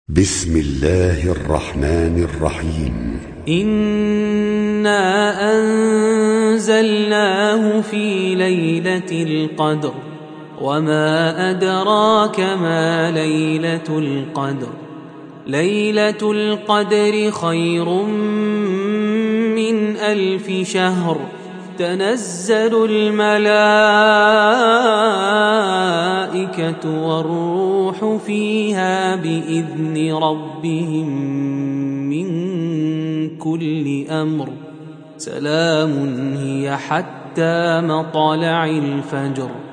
بسم الله الرحمن الرحيم إنا أنزلناه في ليلة القدر وما أدراك ما ليلة القدر ليلة القدر خير من 1000 شهر تنزل الملائكة والروح فيها بإذن ربهم من كل أمر سلام هي حتى مطلع الفجر.